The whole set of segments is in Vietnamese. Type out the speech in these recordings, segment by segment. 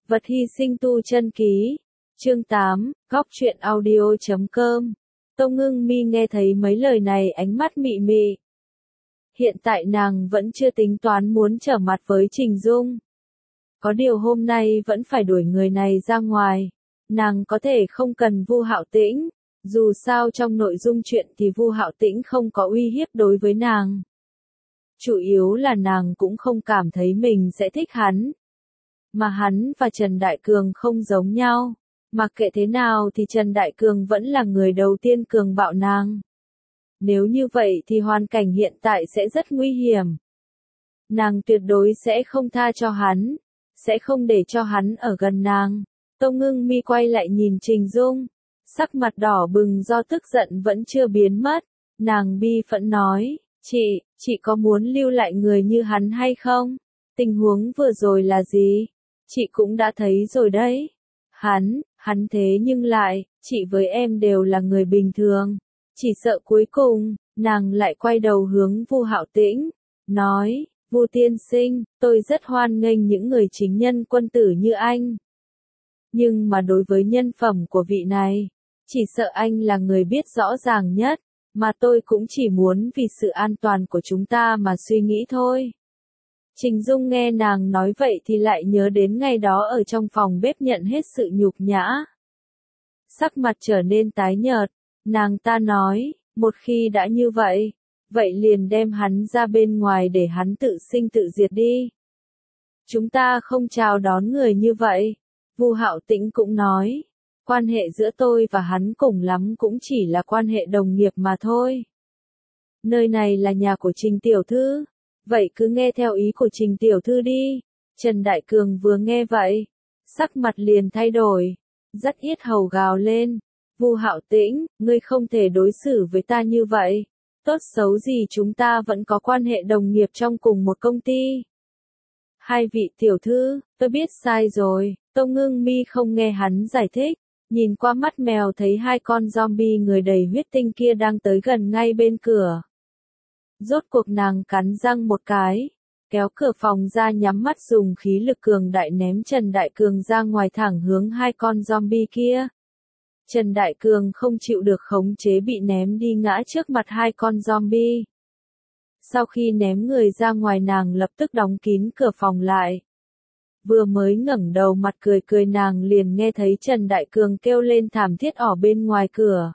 Vật hy sinh tu chân ký. Chương 8, góc truyện audio.com. Tông Ngưng Mi nghe thấy mấy lời này ánh mắt mị mị. Hiện tại nàng vẫn chưa tính toán muốn trở mặt với Trình Dung. Có điều hôm nay vẫn phải đuổi người này ra ngoài. Nàng có thể không cần Vu Hạo Tĩnh. Dù sao trong nội dung chuyện thì Vu Hạo Tĩnh không có uy hiếp đối với nàng. Chủ yếu là nàng cũng không cảm thấy mình sẽ thích hắn. Mà hắn và Trần Đại Cường không giống nhau. Mặc kệ thế nào thì Trần Đại Cường vẫn là người đầu tiên cường bạo nàng. Nếu như vậy thì hoàn cảnh hiện tại sẽ rất nguy hiểm. Nàng tuyệt đối sẽ không tha cho hắn. Sẽ không để cho hắn ở gần nàng. Tông Ngưng Mi quay lại nhìn Trình Dung. Sắc mặt đỏ bừng do tức giận vẫn chưa biến mất. Nàng bi phẫn nói, chị có muốn lưu lại người như hắn hay không? Tình huống vừa rồi là gì? Chị cũng đã thấy rồi đấy. Hắn thế nhưng lại, chị với em đều là người bình thường. Chỉ sợ cuối cùng, nàng lại quay đầu hướng Vu Hạo Tĩnh, nói, Vu tiên sinh, tôi rất hoan nghênh những người chính nhân quân tử như anh. Nhưng mà đối với nhân phẩm của vị này, chỉ sợ anh là người biết rõ ràng nhất, mà tôi cũng chỉ muốn vì sự an toàn của chúng ta mà suy nghĩ thôi. Trình Dung nghe nàng nói vậy thì lại nhớ đến ngày đó ở trong phòng bếp nhận hết sự nhục nhã. Sắc mặt trở nên tái nhợt, nàng ta nói, một khi đã như vậy, vậy liền đem hắn ra bên ngoài để hắn tự sinh tự diệt đi. Chúng ta không chào đón người như vậy. Vu Hạo Tĩnh cũng nói, quan hệ giữa tôi và hắn cùng lắm cũng chỉ là quan hệ đồng nghiệp mà thôi. Nơi này là nhà của Trình tiểu thư, vậy cứ nghe theo ý của Trình tiểu thư đi. Trần Đại Cường vừa nghe vậy, sắc mặt liền thay đổi, rất yết hầu gào lên. Vu Hạo Tĩnh, ngươi không thể đối xử với ta như vậy. Tốt xấu gì chúng ta vẫn có quan hệ đồng nghiệp trong cùng một công ty. Hai vị tiểu thư, tôi biết sai rồi. Tông Ngưng Mi không nghe hắn giải thích, nhìn qua mắt mèo thấy hai con zombie người đầy huyết tinh kia đang tới gần ngay bên cửa. Rốt cuộc nàng cắn răng một cái, kéo cửa phòng ra nhắm mắt dùng khí lực cường đại ném Trần Đại Cường ra ngoài thẳng hướng hai con zombie kia. Trần Đại Cường không chịu được khống chế bị ném đi ngã trước mặt hai con zombie. Sau khi ném người ra ngoài nàng lập tức đóng kín cửa phòng lại. Vừa mới ngẩng đầu mặt cười cười nàng liền nghe thấy Trần Đại Cường kêu lên thảm thiết ở bên ngoài cửa.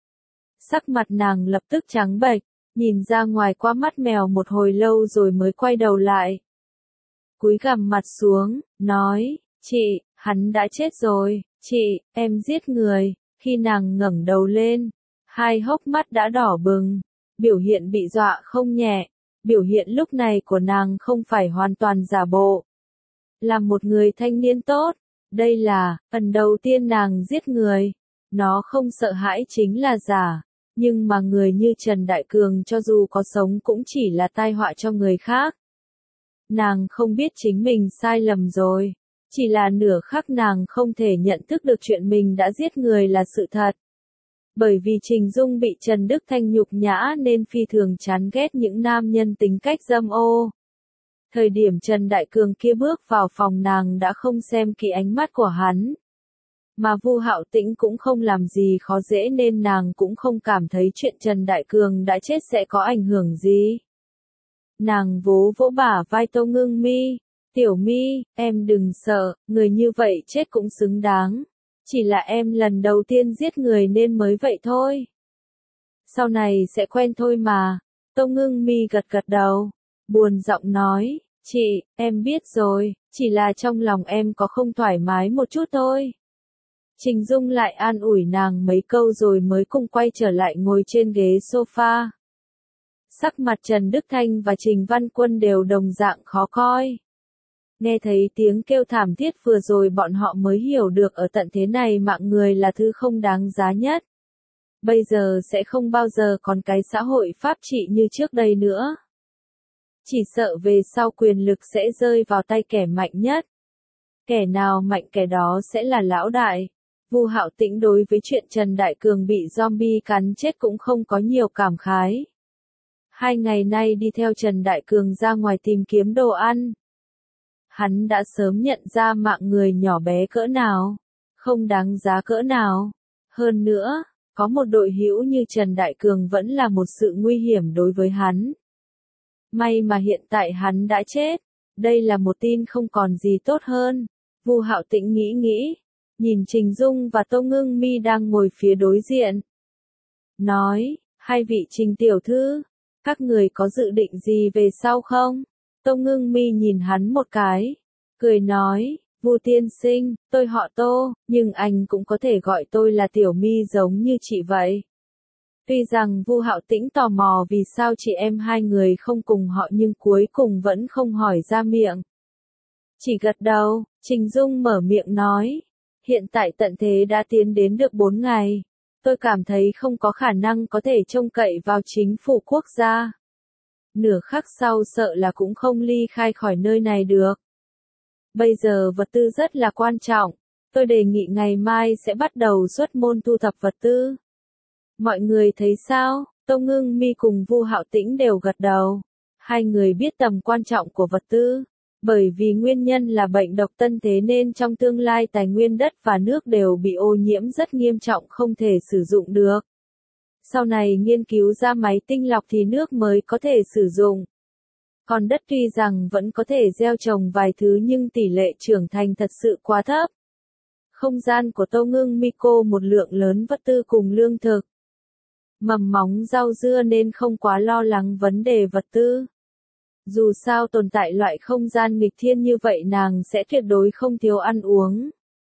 Sắc mặt nàng lập tức trắng bệch, nhìn ra ngoài qua mắt mèo một hồi lâu rồi mới quay đầu lại. Cúi gằm mặt xuống, nói, chị, hắn đã chết rồi, chị, em giết người. Khi nàng ngẩng đầu lên, hai hốc mắt đã đỏ bừng, biểu hiện bị dọa không nhẹ, biểu hiện lúc này của nàng không phải hoàn toàn giả bộ. Là một người thanh niên tốt, đây là lần đầu tiên nàng giết người, nó không sợ hãi chính là giả, nhưng mà người như Trần Đại Cường cho dù có sống cũng chỉ là tai họa cho người khác. Nàng không biết chính mình sai lầm rồi. Chỉ là nửa khắc nàng không thể nhận thức được chuyện mình đã giết người là sự thật. Bởi vì Trình Dung bị Trần Đức Thanh nhục nhã nên phi thường chán ghét những nam nhân tính cách dâm ô. Thời điểm Trần Đại Cường kia bước vào phòng nàng đã không xem kỹ ánh mắt của hắn. Mà Vu Hạo Tĩnh cũng không làm gì khó dễ nên nàng cũng không cảm thấy chuyện Trần Đại Cường đã chết sẽ có ảnh hưởng gì. Nàng vỗ vỗ bả vai Tông Ngưng Mi. Tiểu Mi, em đừng sợ, người như vậy chết cũng xứng đáng. Chỉ là em lần đầu tiên giết người nên mới vậy thôi. Sau này sẽ quen thôi mà. Tông Ngưng Mi gật gật đầu, buồn giọng nói, chị, em biết rồi, chỉ là trong lòng em có không thoải mái một chút thôi. Trình Dung lại an ủi nàng mấy câu rồi mới cùng quay trở lại ngồi trên ghế sofa. Sắc mặt Trần Đức Thanh và Trình Văn Quân đều đồng dạng khó coi. Nghe thấy tiếng kêu thảm thiết vừa rồi bọn họ mới hiểu được ở tận thế này mạng người là thứ không đáng giá nhất. Bây giờ sẽ không bao giờ còn cái xã hội pháp trị như trước đây nữa. Chỉ sợ về sau quyền lực sẽ rơi vào tay kẻ mạnh nhất. Kẻ nào mạnh kẻ đó sẽ là lão đại. Vu Hạo Tĩnh đối với chuyện Trần Đại Cường bị zombie cắn chết cũng không có nhiều cảm khái. 2 ngày nay đi theo Trần Đại Cường ra ngoài tìm kiếm đồ ăn. Hắn đã sớm nhận ra mạng người nhỏ bé cỡ nào, không đáng giá cỡ nào. Hơn nữa, có một đội hữu như Trần Đại Cường vẫn là một sự nguy hiểm đối với hắn. May mà hiện tại hắn đã chết, đây là một tin không còn gì tốt hơn. Vu Hạo Tĩnh nghĩ, nhìn Trình Dung và Tô Ngưng Mi đang ngồi phía đối diện. Nói, hai vị Trình tiểu thư, các người có dự định gì về sau không? Tô Ngưng Mi nhìn hắn một cái, cười nói, Vu tiên sinh, tôi họ Tô, nhưng anh cũng có thể gọi tôi là Tiểu Mi giống như chị vậy. Tuy rằng Vu Hạo Tĩnh tò mò vì sao chị em hai người không cùng họ nhưng cuối cùng vẫn không hỏi ra miệng. Chỉ gật đầu, Trình Dung mở miệng nói, hiện tại tận thế đã tiến đến được 4 ngày. Tôi cảm thấy không có khả năng có thể trông cậy vào chính phủ quốc gia. Nửa khắc sau sợ là cũng không ly khai khỏi nơi này được. Bây giờ vật tư rất là quan trọng, tôi đề nghị ngày mai sẽ bắt đầu xuất môn thu thập vật tư. Mọi người thấy sao? Tô Ngưng Mi cùng Vu Hạo Tĩnh đều gật đầu. Hai người biết tầm quan trọng của vật tư. Bởi vì nguyên nhân là bệnh độc tân thế nên trong tương lai tài nguyên đất và nước đều bị ô nhiễm rất nghiêm trọng không thể sử dụng được. Sau này nghiên cứu ra máy tinh lọc thì nước mới có thể sử dụng. Còn đất tuy rằng vẫn có thể gieo trồng vài thứ nhưng tỷ lệ trưởng thành thật sự quá thấp. Không gian của Tô Ngưng Mi cô một lượng lớn vật tư cùng lương thực. Mầm móng rau dưa nên không quá lo lắng vấn đề vật tư. Dù sao tồn tại loại không gian nghịch thiên như vậy nàng sẽ tuyệt đối không thiếu ăn uống.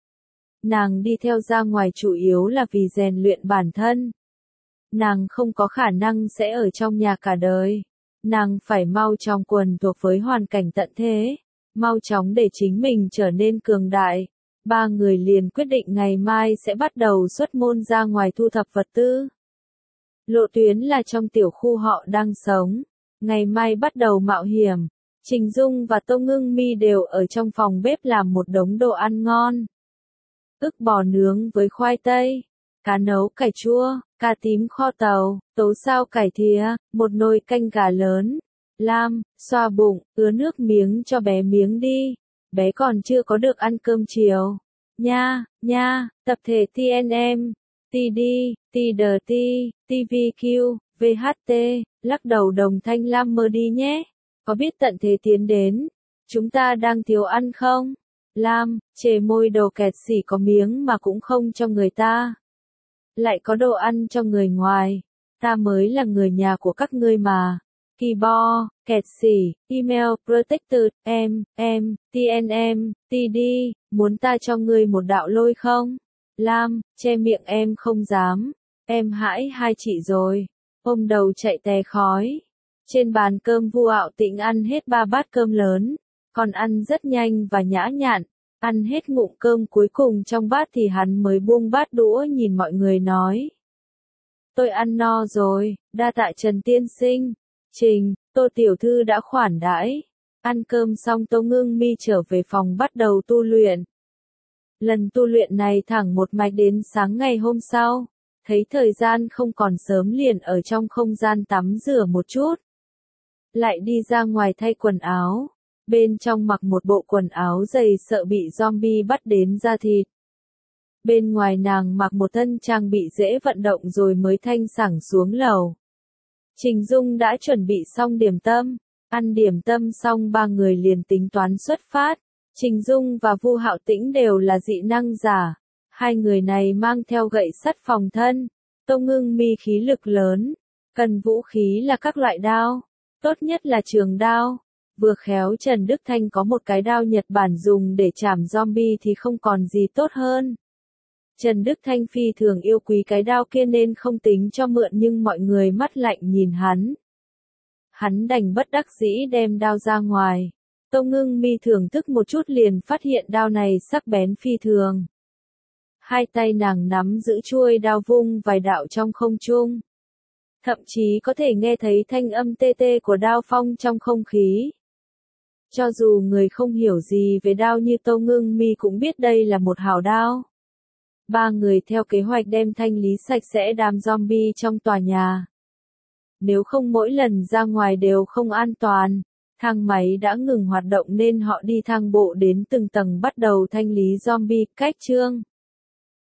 Nàng đi theo ra ngoài chủ yếu là vì rèn luyện bản thân. Nàng không có khả năng sẽ ở trong nhà cả đời. Nàng phải mau chóng quần thuộc với hoàn cảnh tận thế. Mau chóng để chính mình trở nên cường đại. Ba người liền quyết định ngày mai sẽ bắt đầu xuất môn ra ngoài thu thập vật tư. Lộ tuyến là trong tiểu khu họ đang sống. Ngày mai bắt đầu mạo hiểm. Trình Dung và Tô Ngưng Mi đều ở trong phòng bếp làm một đống đồ ăn ngon. Ức bò nướng với khoai tây, cá nấu cải chua, cá tím kho tàu, tấu sao cải thìa, một nồi canh gà lớn. Lam, xoa bụng, ứa nước miếng cho bé miếng đi. Bé còn chưa có được ăn cơm chiều. Nha, tập thể TNM, TD, TDT, TVQ, VHT, lắc đầu đồng thanh Lam mơ đi nhé. Có biết tận thế tiến đến, chúng ta đang thiếu ăn không? Lam, chề môi đầu kẹt xỉ có miếng mà cũng không cho người ta. Lại có đồ ăn cho người ngoài. Ta mới là người nhà của các ngươi mà. Keyboard, kẹt xỉ, email, protected, TNM, TD, muốn ta cho ngươi một đạo lôi không? Lam, che miệng em không dám. Em hãi hai chị rồi. Ôm đầu chạy tè khói. Trên bàn cơm Vu Hạo Tĩnh ăn hết 3 bát cơm lớn. Còn ăn rất nhanh và nhã nhặn. Ăn hết ngụm cơm cuối cùng trong bát thì hắn mới buông bát đũa nhìn mọi người nói. Tôi ăn no rồi, đa tạ Trần tiên sinh. Trình, Tô tiểu thư đã khoản đãi. Ăn cơm xong Tô Ngưng Mi trở về phòng bắt đầu tu luyện. Lần tu luyện này thẳng một mạch đến sáng ngày hôm sau. Thấy thời gian không còn sớm liền ở trong không gian tắm rửa một chút. Lại đi ra ngoài thay quần áo. Bên trong mặc một bộ quần áo dày sợ bị zombie bắt đến da thịt. Bên ngoài nàng mặc một thân trang bị dễ vận động rồi mới thanh sảng xuống lầu. Trình Dung đã chuẩn bị xong điểm tâm. Ăn điểm tâm xong ba người liền tính toán xuất phát. Trình Dung và Vu Hạo Tĩnh đều là dị năng giả. Hai người này mang theo gậy sắt phòng thân. Tô Ngưng Mi khí lực lớn. Cần vũ khí là các loại đao. Tốt nhất là trường đao. Vừa khéo Trần Đức Thanh có một cái đao Nhật Bản dùng để chảm zombie thì không còn gì tốt hơn. Trần Đức Thanh phi thường yêu quý cái đao kia nên không tính cho mượn nhưng mọi người mắt lạnh nhìn hắn. Hắn đành bất đắc dĩ đem đao ra ngoài. Tô Ngưng Mi thưởng thức một chút liền phát hiện đao này sắc bén phi thường. Hai tay nàng nắm giữ chuôi đao vung vài đạo trong không trung. Thậm chí có thể nghe thấy thanh âm tê tê của đao phong trong không khí. Cho dù người không hiểu gì về đao như Tô Ngưng Mi cũng biết đây là một hảo đao. Ba người theo kế hoạch đem thanh lý sạch sẽ đám zombie trong tòa nhà. Nếu không mỗi lần ra ngoài đều không an toàn. Thang máy đã ngừng hoạt động nên họ đi thang bộ đến từng tầng bắt đầu thanh lý zombie. Cách chương